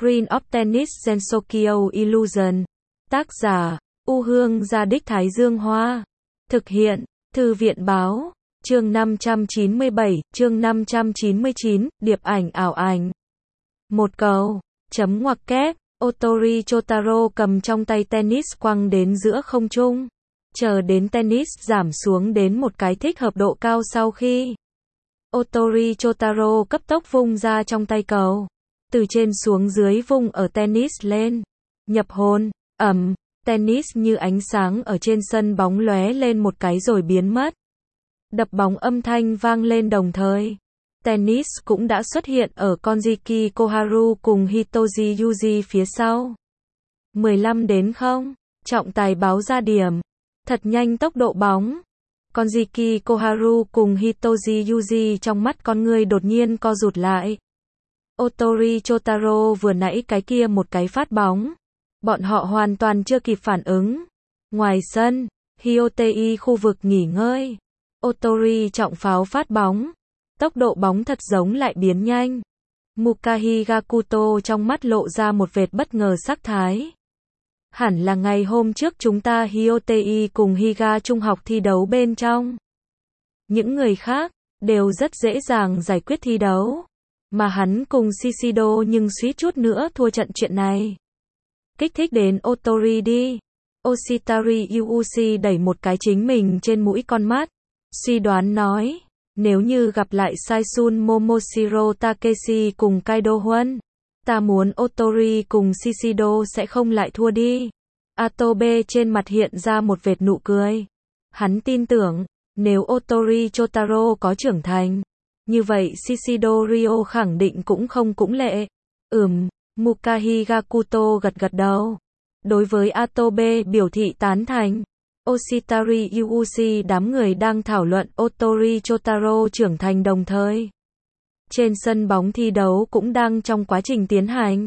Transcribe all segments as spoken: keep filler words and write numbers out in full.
Green of Tennis Gensokyo Illusion. Tác giả, U Hương Gia Đích Thái Dương Hoa. Thực hiện, Thư viện Báo. Chương năm trăm chín mươi bảy, chương năm trăm chín mươi chín, điệp ảnh ảo ảnh. Một cầu, chấm ngoặc kép, Otori Chotaro cầm trong tay tennis quăng đến giữa không trung. Chờ đến tennis giảm xuống đến một cái thích hợp độ cao sau khi Otori Chotaro cấp tốc vung ra trong tay cầu. Từ trên xuống dưới vung ở tennis lên. Nhập hồn, ầm, tennis như ánh sáng ở trên sân bóng lóe lên một cái rồi biến mất. Đập bóng âm thanh vang lên đồng thời. Tennis cũng đã xuất hiện ở Konjiki Koharu cùng Hitoji Yuji phía sau. mười lăm đến không, trọng tài báo ra điểm. Thật nhanh tốc độ bóng. Konjiki Koharu cùng Hitoji Yuji trong mắt con người đột nhiên co rụt lại. Otori Chotaro vừa nãy cái kia một cái phát bóng. Bọn họ hoàn toàn chưa kịp phản ứng. Ngoài sân, Hyotei khu vực nghỉ ngơi. Otori trọng pháo phát bóng. Tốc độ bóng thật giống lại biến nhanh. Mukahi Gakuto trong mắt lộ ra một vệt bất ngờ sắc thái. Hẳn là ngày hôm trước chúng ta Hyotei cùng Higa trung học thi đấu bên trong. Những người khác, đều rất dễ dàng giải quyết thi đấu. Mà hắn cùng Shishido nhưng suýt chút nữa thua trận chuyện này. Kích thích đến Otori đi. Oshitari Yuuchi đẩy một cái chính mình trên mũi con mắt. Suy đoán nói, nếu như gặp lại Saisun Momoshiro Takeshi cùng Kaido Huân, ta muốn Otori cùng Shishido sẽ không lại thua đi. Atobe trên mặt hiện ra một vệt nụ cười. Hắn tin tưởng, nếu Otori Chotaro có trưởng thành, như vậy Shishido Ryo khẳng định cũng không cũng lệ. Ừm, Mukahi Gakuto gật gật đầu. Đối với Atobe biểu thị tán thành. Oshitari Yuuchi đám người đang thảo luận Otori Chotaro trưởng thành đồng thời. Trên sân bóng thi đấu cũng đang trong quá trình tiến hành.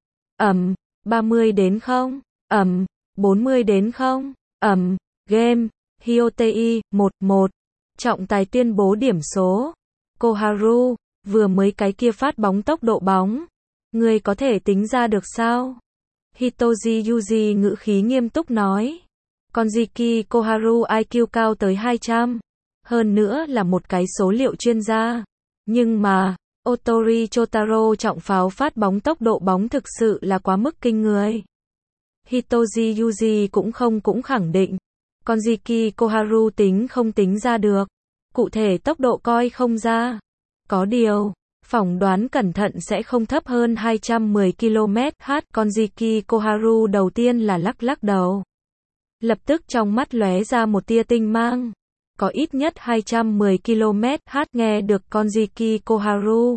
Ầm, ba mươi đến không, ầm, bốn mươi đến không, ầm, game, Hyotei, một một. Trọng tài tuyên bố điểm số. Koharu, vừa mới cái kia phát bóng tốc độ bóng. Người có thể tính ra được sao? Hitoji Yuji ngữ khí nghiêm túc nói. Konjiki Koharu i kiu cao tới hai trăm. Hơn nữa là một cái số liệu chuyên gia. Nhưng mà, Otori Chotaro trọng pháo phát bóng tốc độ bóng thực sự là quá mức kinh người. Hitoji Yuji cũng không cũng khẳng định. Konjiki Koharu tính không tính ra được. Cụ thể tốc độ coi không ra. Có điều, phỏng đoán cẩn thận sẽ không thấp hơn hai trăm mười ki lô mét h. Konjiki Koharu đầu tiên là lắc lắc đầu. Lập tức trong mắt lóe ra một tia tinh mang. Có ít nhất hai trăm mười ki lô mét h nghe được Konjiki Koharu.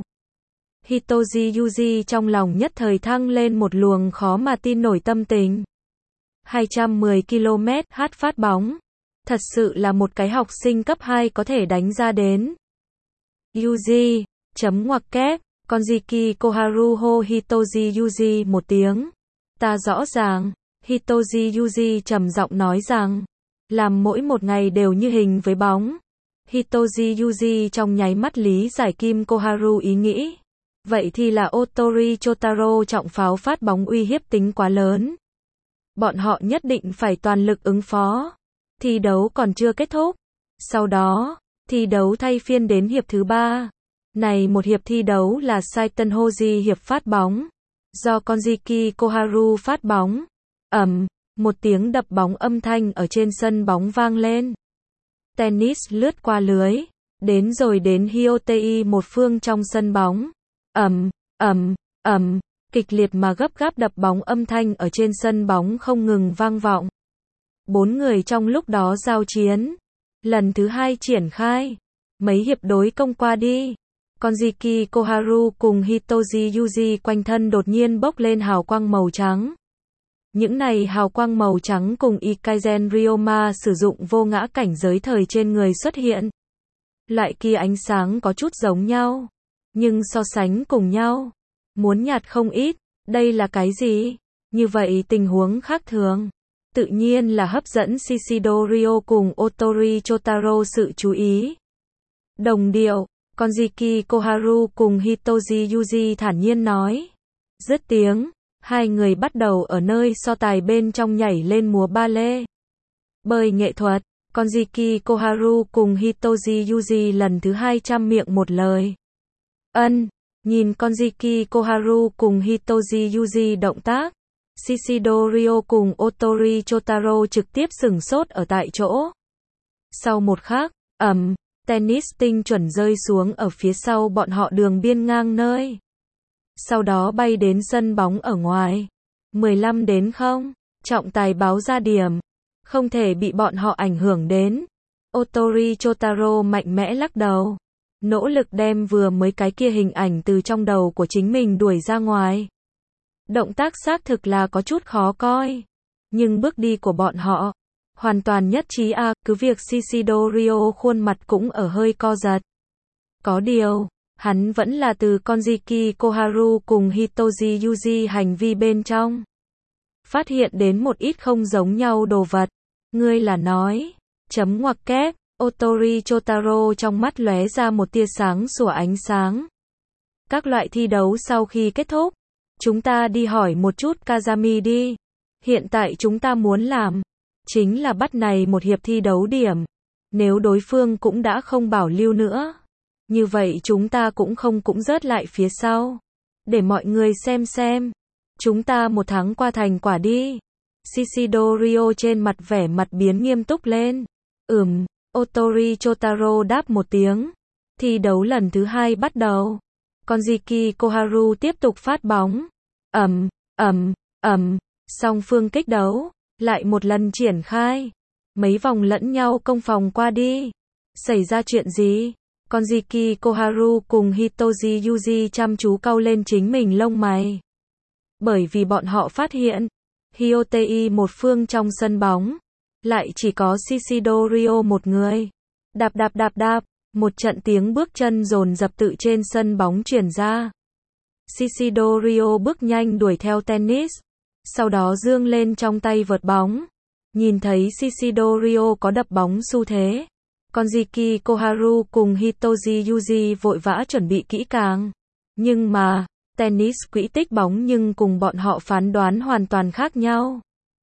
Hitoji Yuji trong lòng nhất thời thăng lên một luồng khó mà tin nổi tâm tình. hai trăm mười ki lô mét h phát bóng. Thật sự là một cái học sinh cấp hai có thể đánh ra đến. Yuji, chấm ngoặc kép, Konjiki Koharu hô Hitoji Yuji một tiếng. Ta rõ ràng. Hitoji Yuji trầm giọng nói rằng, làm mỗi một ngày đều như hình với bóng. Hitoji Yuji trong nháy mắt lý giải Kim Koharu ý nghĩ. Vậy thì là Otori Chotaro trọng pháo phát bóng uy hiếp tính quá lớn. Bọn họ nhất định phải toàn lực ứng phó. Thi đấu còn chưa kết thúc. Sau đó, thi đấu thay phiên đến hiệp thứ ba. Này một hiệp thi đấu là Saiten Hoji hiệp phát bóng. Do Konjiki Koharu phát bóng. Ầm, một tiếng đập bóng âm thanh ở trên sân bóng vang lên. Tennis lướt qua lưới, đến rồi đến Hyotei một phương trong sân bóng. Ầm, ầm, ầm, kịch liệt mà gấp gáp đập bóng âm thanh ở trên sân bóng không ngừng vang vọng. Bốn người trong lúc đó giao chiến. Lần thứ hai triển khai. Mấy hiệp đối công qua đi. Konjiki Koharu cùng Hitoji Yuji quanh thân đột nhiên bốc lên hào quang màu trắng. Những này hào quang màu trắng cùng Ikazen Ryoma sử dụng vô ngã cảnh giới thời trên người xuất hiện. Loại kia ánh sáng có chút giống nhau, nhưng so sánh cùng nhau, muốn nhạt không ít. Đây là cái gì? Như vậy tình huống khác thường, tự nhiên là hấp dẫn Shishido Ryo cùng Otori Chotaro sự chú ý. Đồng điệu, Konjiki Koharu cùng Hitoji Yuji thản nhiên nói. Dứt tiếng, hai người bắt đầu ở nơi so tài bên trong nhảy lên múa ba lê. Bơi nghệ thuật, Konjiki Koharu cùng Hitoji Yuji lần thứ hai trăm miệng một lời. Ân, nhìn Konjiki Koharu cùng Hitoji Yuji động tác, Shishido Ryo cùng Otori Chotaro trực tiếp sửng sốt ở tại chỗ. Sau một khắc, ầm, tennis tinh chuẩn rơi xuống ở phía sau bọn họ đường biên ngang nơi. Sau đó bay đến sân bóng ở ngoài. mười lăm đến không, trọng tài báo ra điểm. Không thể bị bọn họ ảnh hưởng đến. Otori Chotaro mạnh mẽ lắc đầu. Nỗ lực đem vừa mới cái kia hình ảnh từ trong đầu của chính mình đuổi ra ngoài. Động tác xác thực là có chút khó coi. Nhưng bước đi của bọn họ hoàn toàn nhất trí a, à, cứ việc Shishido Ryo khuôn mặt cũng ở hơi co giật. Có điều, hắn vẫn là từ Konjiki Koharu cùng Hitoji Yuji hành vi bên trong phát hiện đến một ít không giống nhau đồ vật. Ngươi là nói, chấm ngoặc kép, Otori Chotaro trong mắt lóe ra một tia sáng sủa ánh sáng. Các loại thi đấu sau khi kết thúc, chúng ta đi hỏi một chút Kazami đi. Hiện tại chúng ta muốn làm chính là bắt này một hiệp thi đấu điểm. Nếu đối phương cũng đã không bảo lưu nữa, như vậy chúng ta cũng không cũng rớt lại phía sau. Để mọi người xem xem. Chúng ta một tháng qua thành quả đi. Shishido Ryo trên mặt vẻ mặt biến nghiêm túc lên. Ừm, Otori Chotaro đáp một tiếng. Thi đấu lần thứ hai bắt đầu. Konjiki Koharu tiếp tục phát bóng. Ầm, ầm, ầm, song phương kích đấu lại một lần triển khai. Mấy vòng lẫn nhau công phòng qua đi. Xảy ra chuyện gì? Konjiki Koharu cùng Hitoji Yuji chăm chú cau lên chính mình lông mày. Bởi vì bọn họ phát hiện, Hyotei một phương trong sân bóng, lại chỉ có Shishido Ryo một người. Đạp đạp đạp đạp, một trận tiếng bước chân dồn dập tự trên sân bóng truyền ra. Shishido Ryo bước nhanh đuổi theo tennis, sau đó giương lên trong tay vợt bóng. Nhìn thấy Shishido Ryo có đập bóng xu thế, Konjiki Koharu cùng Hitoji Yuji vội vã chuẩn bị kỹ càng. Nhưng mà, tennis quỹ tích bóng nhưng cùng bọn họ phán đoán hoàn toàn khác nhau.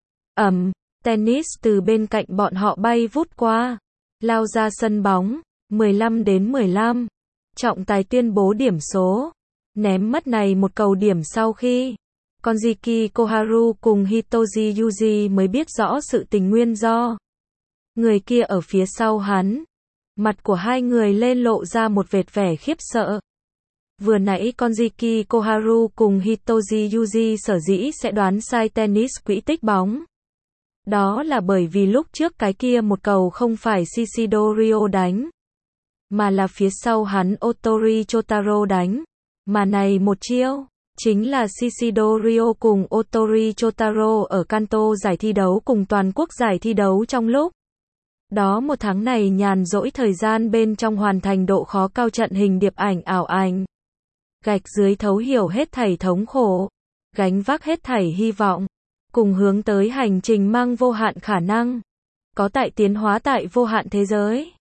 Ầm, tennis từ bên cạnh bọn họ bay vút qua, lao ra sân bóng, mười lăm đến mười lăm. Trọng tài tuyên bố điểm số, ném mất này một cầu điểm sau khi Konjiki Koharu cùng Hitoji Yuji mới biết rõ sự tình nguyên do. Người kia ở phía sau hắn. Mặt của hai người lên lộ ra một vệt vẻ khiếp sợ. Vừa nãy Konjiki Koharu cùng Hitoji Yuji sở dĩ sẽ đoán sai tennis quỹ tích bóng. Đó là bởi vì lúc trước cái kia một cầu không phải Shishido Ryo đánh, mà là phía sau hắn Otori Chotaro đánh. Mà này một chiêu, chính là Shishido Ryo cùng Otori Chotaro ở Kanto giải thi đấu cùng toàn quốc giải thi đấu trong lúc đó một tháng này nhàn rỗi thời gian bên trong hoàn thành độ khó cao trận hình điệp ảnh ảo ảnh. Gạch dưới thấu hiểu hết thảy thống khổ, gánh vác hết thảy hy vọng, cùng hướng tới hành trình mang vô hạn khả năng, có tại tiến hóa tại vô hạn thế giới.